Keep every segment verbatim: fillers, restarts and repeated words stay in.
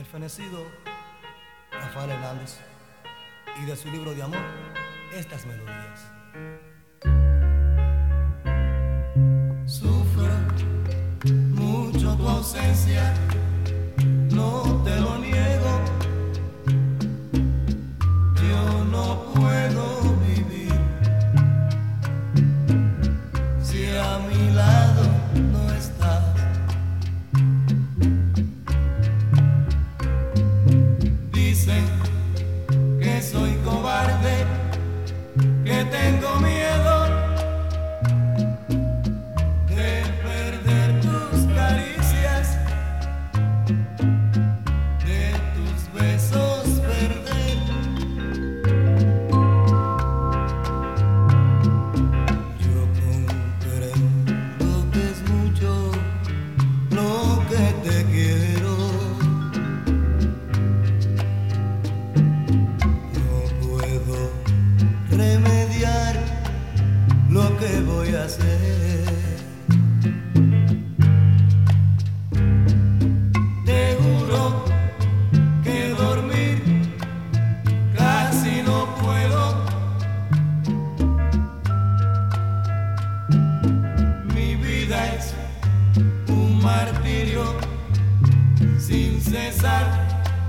el fenecido Rafael Hernández, y de su libro de amor, estas melodías. Sufro mucho tu ausencia, no te lo niego. Yo no puedo vivir si a mi lado no estás. Dicen que soy cobarde, que tengo miedo de perder tus caricias, de tus besos perder. Yo comprendo que es mucho lo que te quiero. No puedo remediar lo que voy a hacer. Te juro que dormir casi no puedo. Mi vida es un martirio sin cesar.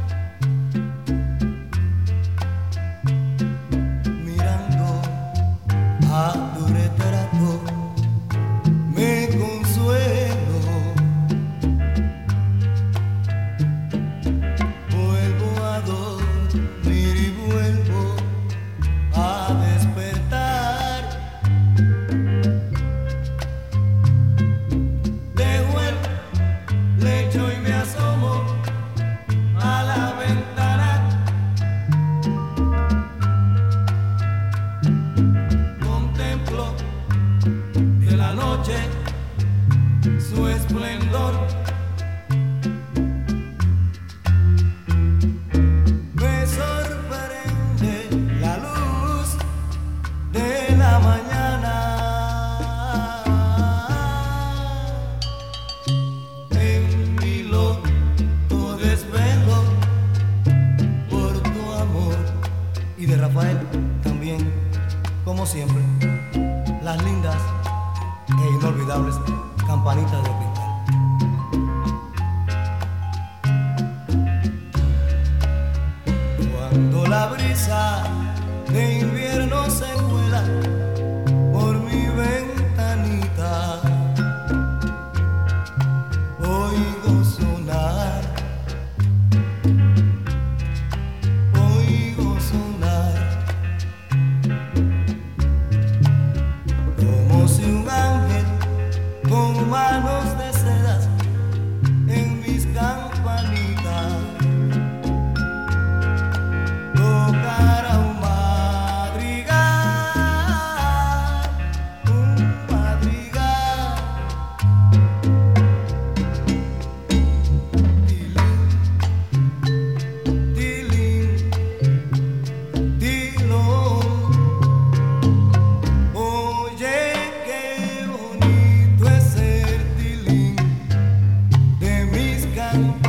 Mirando a tu retrato me consuelo. Vuelvo a dormir y vuelvo a despertar. Dejo el lecho y me asomo a la ventana. Contemplo de la noche su esplendor. Me sorprende la luz de la mañana. En mi loco desvelo por tu amor. Y de Rafael también, como siempre, las lindas e inolvidables campanitas de cristal. Cuando la brisa de invierno se cuela por mi ventanita, oigo sonar, oigo sonar, como si un ángel con manos de sedas en mis campanitas tocara un madrigal, un madrigal. Tilín, tilín, tilón. Oye, qué bonito es el tilín de mis cantos.